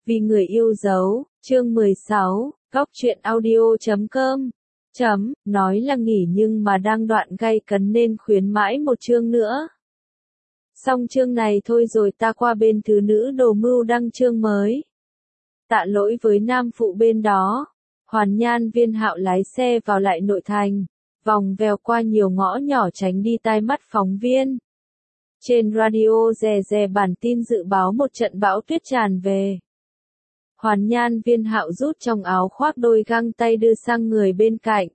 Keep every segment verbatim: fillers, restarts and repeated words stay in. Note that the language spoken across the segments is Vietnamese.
Vì người yêu dấu, chương mười sáu, góc truyện audio chấm com. Chấm, nói là nghỉ nhưng mà đang đoạn gay cấn nên khuyến mãi một chương nữa. Xong chương này thôi rồi ta qua bên thứ nữ đồ mưu đăng chương mới. Tạ lỗi với nam phụ bên đó. Hoàn Nhan Viên Hạo lái xe vào lại nội thành, vòng vèo qua nhiều ngõ nhỏ tránh đi tai mắt phóng viên. Trên radio rè rè bản tin dự báo một trận bão tuyết tràn về. Hoàn Nhan Viên Hạo rút trong áo khoác đôi găng tay đưa sang người bên cạnh.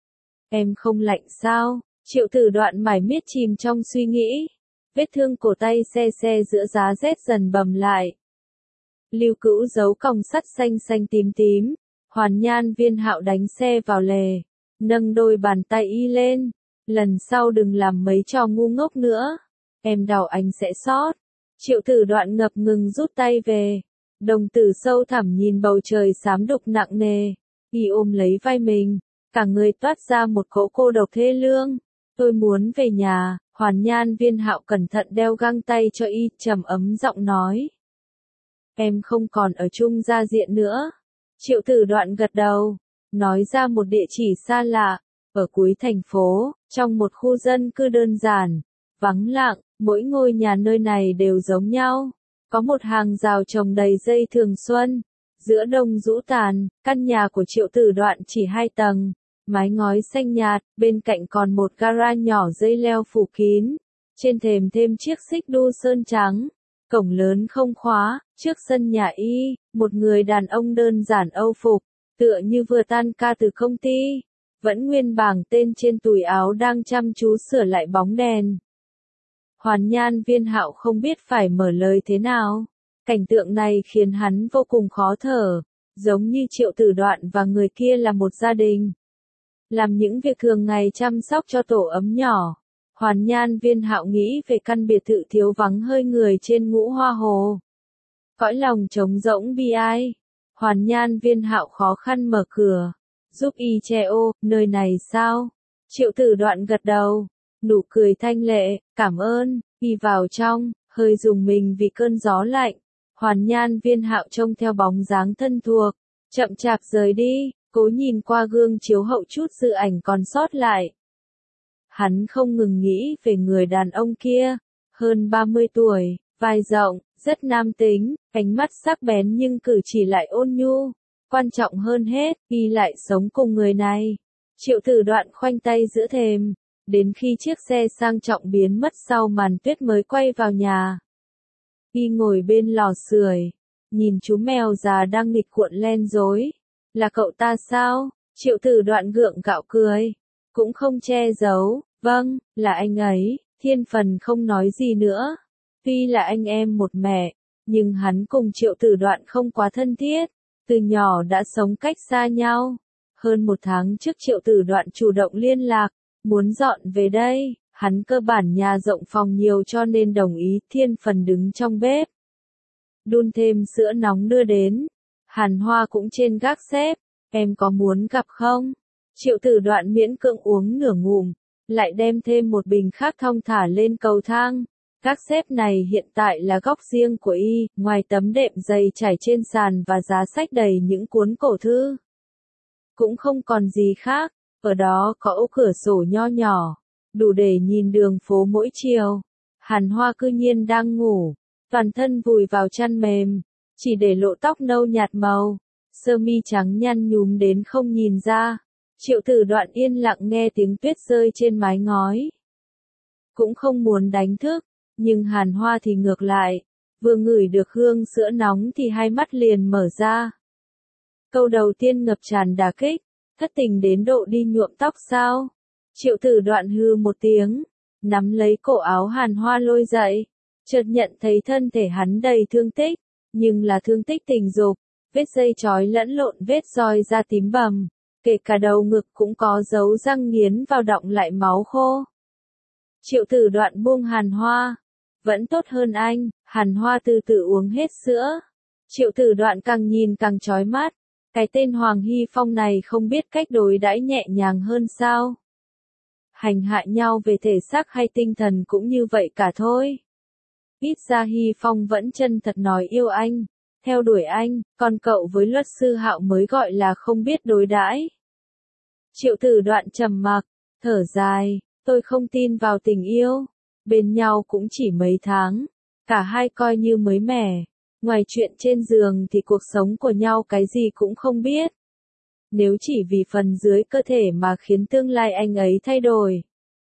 Em không lạnh sao? Triệu Tử Đoạn mải miết chìm trong suy nghĩ. Vết thương cổ tay xe xe giữa giá rét dần bầm lại. Lưu Cữu giấu còng sắt xanh xanh tím tím. Hoàn Nhan Viên Hạo đánh xe vào lề, nâng đôi bàn tay y lên. Lần sau đừng làm mấy trò ngu ngốc nữa. Em đau anh sẽ sót. Triệu Tử Đoạn ngập ngừng rút tay về. Đồng tử sâu thẳm nhìn bầu trời xám đục nặng nề. Y ôm lấy vai mình, cả người toát ra một cỗ cô độc thê lương. Tôi muốn về nhà. Hoàn Nhan Viên Hạo cẩn thận đeo găng tay cho y, trầm ấm giọng nói. Em không còn ở chung gia diện nữa. Triệu Tử Đoạn gật đầu, nói ra một địa chỉ xa lạ, ở cuối thành phố, trong một khu dân cư đơn giản, vắng lặng, mỗi ngôi nhà nơi này đều giống nhau. Có một hàng rào trồng đầy dây thường xuân, giữa đông rũ tàn, căn nhà của Triệu Tử Đoạn chỉ hai tầng, mái ngói xanh nhạt, bên cạnh còn một gara nhỏ dây leo phủ kín, trên thềm thêm chiếc xích đu sơn trắng. Cổng lớn không khóa, trước sân nhà y, một người đàn ông đơn giản âu phục, tựa như vừa tan ca từ công ty, vẫn nguyên bảng tên trên túi áo đang chăm chú sửa lại bóng đèn. Hoàn Nhan Viên Hạo không biết phải mở lời thế nào, cảnh tượng này khiến hắn vô cùng khó thở, giống như Triệu Tử Đoạn và người kia là một gia đình. Làm những việc thường ngày chăm sóc cho tổ ấm nhỏ. Hoàn Nhan Viên Hạo nghĩ về căn biệt thự thiếu vắng hơi người trên Ngũ Hoa Hồ. Cõi lòng trống rỗng bi ai. Hoàn Nhan Viên Hạo khó khăn mở cửa, giúp y che ô, nơi này sao? Triệu Tử Đoạn gật đầu, nụ cười thanh lệ, cảm ơn, y vào trong, hơi rùng mình vì cơn gió lạnh. Hoàn Nhan Viên Hạo trông theo bóng dáng thân thuộc, chậm chạp rời đi, cố nhìn qua gương chiếu hậu chút dư ảnh còn sót lại. Hắn không ngừng nghĩ về người đàn ông kia, hơn ba mươi tuổi, vai rộng, rất nam tính, ánh mắt sắc bén nhưng cử chỉ lại ôn nhu. Quan trọng hơn hết, y lại sống cùng người này. Triệu Tử Đoạn khoanh tay giữa thềm, đến khi chiếc xe sang trọng biến mất sau màn tuyết mới quay vào nhà. Y ngồi bên lò sưởi, nhìn chú mèo già đang nghịch cuộn len rối. Là cậu ta sao? Triệu Tử Đoạn gượng gạo cười, cũng không che giấu. Vâng, là anh ấy. Thiên Phần không nói gì nữa. Tuy là anh em một mẹ, nhưng hắn cùng Triệu Tử Đoạn không quá thân thiết, từ nhỏ đã sống cách xa nhau. Hơn một tháng trước Triệu Tử Đoạn chủ động liên lạc, muốn dọn về đây, hắn cơ bản nhà rộng phòng nhiều cho nên đồng ý. Thiên Phần đứng trong bếp, đun thêm sữa nóng đưa đến. Hàn Hoa cũng trên gác xếp, em có muốn gặp không? Triệu Tử Đoạn miễn cưỡng uống nửa ngụm, lại đem thêm một bình khác thong thả lên cầu thang. Các xếp này hiện tại là góc riêng của y, ngoài tấm đệm dày trải trên sàn và giá sách đầy những cuốn cổ thư. Cũng không còn gì khác, ở đó có ô cửa sổ nho nhỏ, đủ để nhìn đường phố mỗi chiều. Hàn Hoa cư nhiên đang ngủ, toàn thân vùi vào chăn mềm, chỉ để lộ tóc nâu nhạt màu, sơ mi trắng nhăn nhúm đến không nhìn ra. Triệu Tử Đoạn yên lặng nghe tiếng tuyết rơi trên mái ngói. Cũng không muốn đánh thức, nhưng Hàn Hoa thì ngược lại, vừa ngửi được hương sữa nóng thì hai mắt liền mở ra. Câu đầu tiên ngập tràn đả kích, thất tình đến độ đi nhuộm tóc sao? Triệu Tử Đoạn hư một tiếng, nắm lấy cổ áo Hàn Hoa lôi dậy, chợt nhận thấy thân thể hắn đầy thương tích, nhưng là thương tích tình dục, vết dây trói lẫn lộn vết roi da tím bầm. Kể cả đầu ngực cũng có dấu răng nghiến vào đọng lại máu khô. Triệu Tử Đoạn buông Hàn Hoa. Vẫn tốt hơn anh. Hàn Hoa từ từ uống hết sữa. Triệu Tử Đoạn càng nhìn càng chói mắt. Cái tên Hoàng Hy Phong này không biết cách đối đãi nhẹ nhàng hơn sao? Hành hạ nhau về thể xác hay tinh thần cũng như vậy cả thôi. Ít ra Hy Phong vẫn chân thật nói yêu anh. theo đuổi anh, còn cậu với luật sư Hạo mới gọi là không biết đối đãi. Triệu Tử Đoạn trầm mặc, thở dài, tôi không tin vào tình yêu, bên nhau cũng chỉ mấy tháng, cả hai coi như mới mẻ, ngoài chuyện trên giường thì cuộc sống của nhau cái gì cũng không biết. Nếu chỉ vì phần dưới cơ thể mà khiến tương lai anh ấy thay đổi.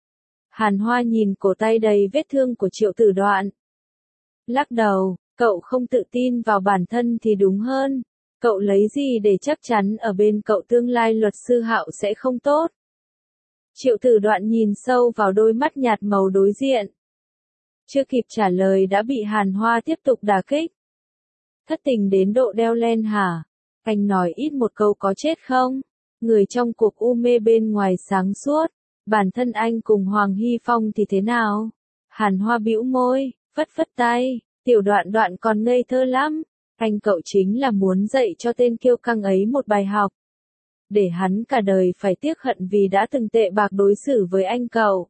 Hàn Hoa nhìn cổ tay đầy vết thương của Triệu Tử Đoạn. Lắc đầu, cậu không tự tin vào bản thân thì đúng hơn. Cậu lấy gì để chắc chắn ở bên cậu tương lai luật sư Hạo sẽ không tốt? Triệu Tử Đoạn nhìn sâu vào đôi mắt nhạt màu đối diện. Chưa kịp trả lời đã bị Hàn Hoa tiếp tục đả kích. Thất tình đến độ đeo len hả? Anh nói ít một câu có chết không? Người trong cuộc u mê bên ngoài sáng suốt. Bản thân anh cùng Hoàng Hy Phong thì thế nào? Hàn Hoa bĩu môi, phất phất tay, Tiểu Đoạn Đoạn còn ngây thơ lắm. Anh cậu chính là muốn dạy cho tên kiêu căng ấy một bài học. Để hắn cả đời phải tiếc hận vì đã từng tệ bạc đối xử với anh cậu.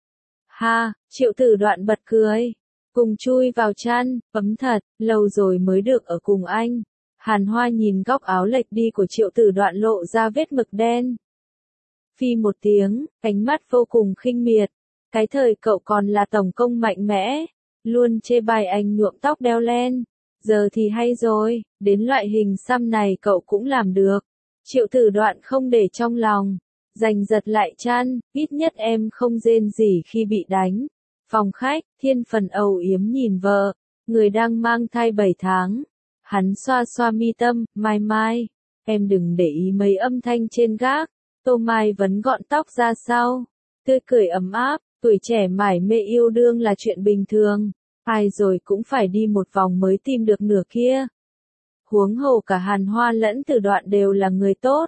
Ha, Triệu Tử Đoạn bật cười. Cùng chui vào chăn, ấm thật, lâu rồi mới được ở cùng anh. Hàn Hoa nhìn góc áo lệch đi của Triệu Tử Đoạn lộ ra vết mực đen. Phi một tiếng, ánh mắt vô cùng khinh miệt. Cái thời cậu còn là tổng công mạnh mẽ, luôn chê bai anh nhuộm tóc đeo len. Giờ thì hay rồi, đến loại hình xăm này cậu cũng làm được. Triệu Tử Đoạn không để trong lòng, giành giật lại chăn, ít nhất em không rên rỉ khi bị đánh. Phòng khách, Thiên Phần âu yếm nhìn vợ, người đang mang thai bảy tháng. Hắn xoa xoa mi tâm, Mai Mai, em đừng để ý mấy âm thanh trên gác. Tô Mai vấn gọn tóc ra sau, tươi cười ấm áp, tuổi trẻ mải mê yêu đương là chuyện bình thường. Ai rồi cũng phải đi một vòng mới tìm được nửa kia. Huống hồ cả Hàn Hoa lẫn Tử Đoạn đều là người tốt.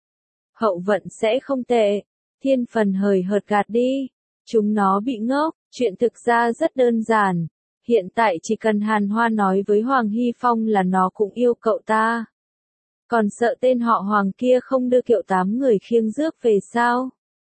Hậu vận sẽ không tệ. Thiên Phần hời hợt gạt đi. Chúng nó bị ngốc, chuyện thực ra rất đơn giản. Hiện tại chỉ cần Hàn Hoa nói với Hoàng Hy Phong là nó cũng yêu cậu ta. Còn sợ tên họ Hoàng kia không đưa kiệu tám người khiêng rước về sao?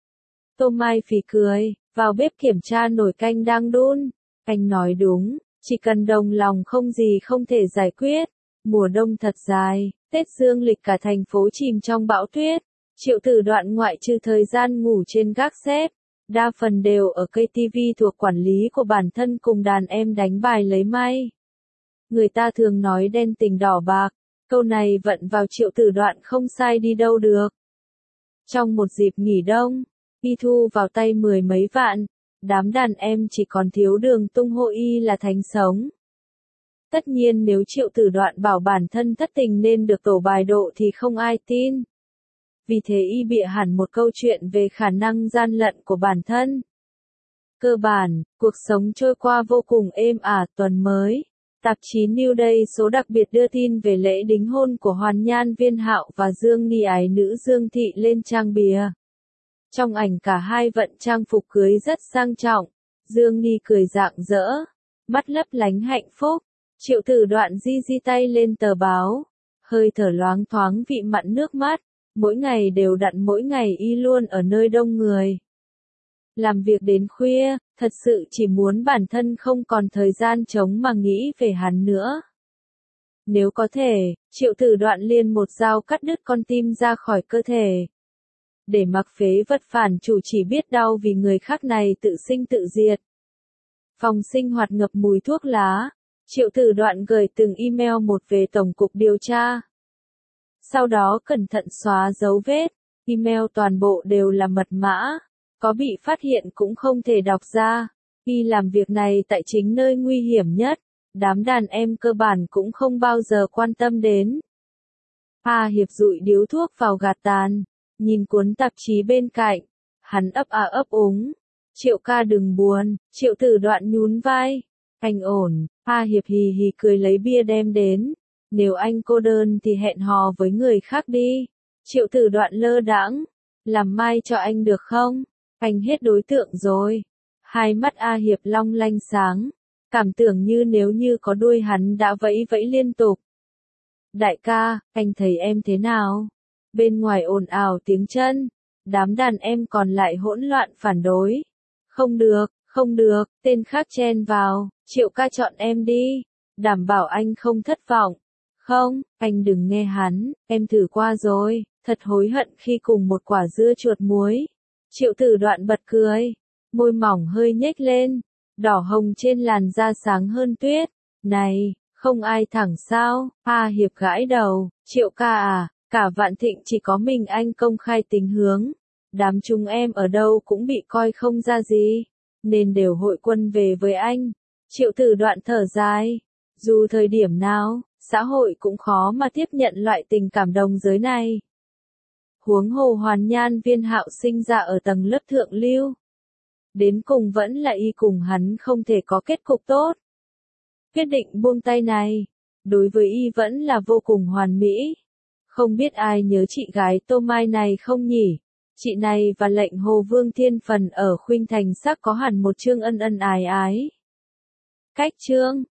Tô Mai phì cười, vào bếp kiểm tra nồi canh đang đun. Anh nói đúng, chỉ cần đồng lòng không gì không thể giải quyết. Mùa đông thật dài, Tết dương lịch cả thành phố chìm trong bão tuyết. Triệu Tử Đoạn ngoại trừ thời gian ngủ trên gác xếp, đa phần đều ở cây tivi thuộc quản lý của bản thân cùng đàn em đánh bài lấy may. Người ta thường nói đen tình đỏ bạc, câu này vận vào Triệu Tử Đoạn không sai đi đâu được. Trong một dịp nghỉ đông, y thu vào tay mười mấy vạn, đám đàn em chỉ còn thiếu Đường Tung Hô y là thánh sống. Tất nhiên nếu Triệu Tử Đoạn bảo bản thân thất tình nên được tổ bài độ thì không ai tin. Vì thế y bịa hẳn một câu chuyện về khả năng gian lận của bản thân. Cơ bản, cuộc sống trôi qua vô cùng êm ả. Tuần mới, tạp chí New Day số đặc biệt đưa tin về lễ đính hôn của Hoàn Nhan Viên Hạo và Dương Ni ái nữ Dương Thị lên trang bìa. Trong ảnh cả hai vận trang phục cưới rất sang trọng, Dương Ni cười rạng rỡ, mắt lấp lánh hạnh phúc. Triệu Tử Đoạn di di tay lên tờ báo, hơi thở loáng thoáng vị mặn nước mắt. Mỗi ngày đều đặn, mỗi ngày y luôn ở nơi đông người. Làm việc đến khuya, thật sự chỉ muốn bản thân không còn thời gian trống mà nghĩ về hắn nữa. Nếu có thể, Triệu Tử Đoạn liền một dao cắt đứt con tim ra khỏi cơ thể. Để mặc phế vật phản chủ chỉ biết đau vì người khác này tự sinh tự diệt. Phòng sinh hoạt ngập mùi thuốc lá. Triệu Tử Đoạn gửi từng email một về Tổng cục điều tra. Sau đó cẩn thận xóa dấu vết, email toàn bộ đều là mật mã, có bị phát hiện cũng không thể đọc ra. Y làm việc này tại chính nơi nguy hiểm nhất, đám đàn em cơ bản cũng không bao giờ quan tâm đến. A Hiệp dụi điếu thuốc vào gạt tàn, nhìn cuốn tạp chí bên cạnh, hắn ấp a ấp úng. Triệu ca đừng buồn, Triệu Tử Đoạn nhún vai. Anh ổn, A Hiệp hì hì cười lấy bia đem đến. Nếu anh cô đơn thì hẹn hò với người khác đi. Triệu Tử Đoạn lơ đãng, làm mai cho anh được không? Anh hết đối tượng rồi. Hai mắt A Hiệp long lanh sáng, cảm tưởng như nếu như có đuôi hắn đã vẫy vẫy liên tục. Đại ca, anh thấy em thế nào? Bên ngoài ồn ào tiếng chân, đám đàn em còn lại hỗn loạn phản đối. Không được, không được, tên khác chen vào, Triệu ca chọn em đi, đảm bảo anh không thất vọng. Không, anh đừng nghe hắn, em thử qua rồi, thật hối hận khi cùng một quả dưa chuột muối. Triệu Tử Đoạn bật cười, môi mỏng hơi nhếch lên, đỏ hồng trên làn da sáng hơn tuyết. Này, không ai thẳng sao? A Hiệp gãi đầu, Triệu ca à, cả Vạn Thịnh chỉ có mình anh công khai tính hướng. Đám chúng em ở đâu cũng bị coi không ra gì, nên đều hội quân về với anh. Triệu Tử Đoạn thở dài, dù thời điểm nào, xã hội cũng khó mà tiếp nhận loại tình cảm đồng giới này. Huống hồ Hoàn Nhan Viên Hạo sinh ra ở tầng lớp thượng lưu. Đến cùng vẫn là y cùng hắn không thể có kết cục tốt. Quyết định buông tay này, đối với y vẫn là vô cùng hoàn mỹ. Không biết ai nhớ chị gái Tô Mai này không nhỉ? Chị này và lệnh Hồ Vương Thiên Phần ở Khuynh Thành sắc có hẳn một chương ân ân ái ái. Cách chương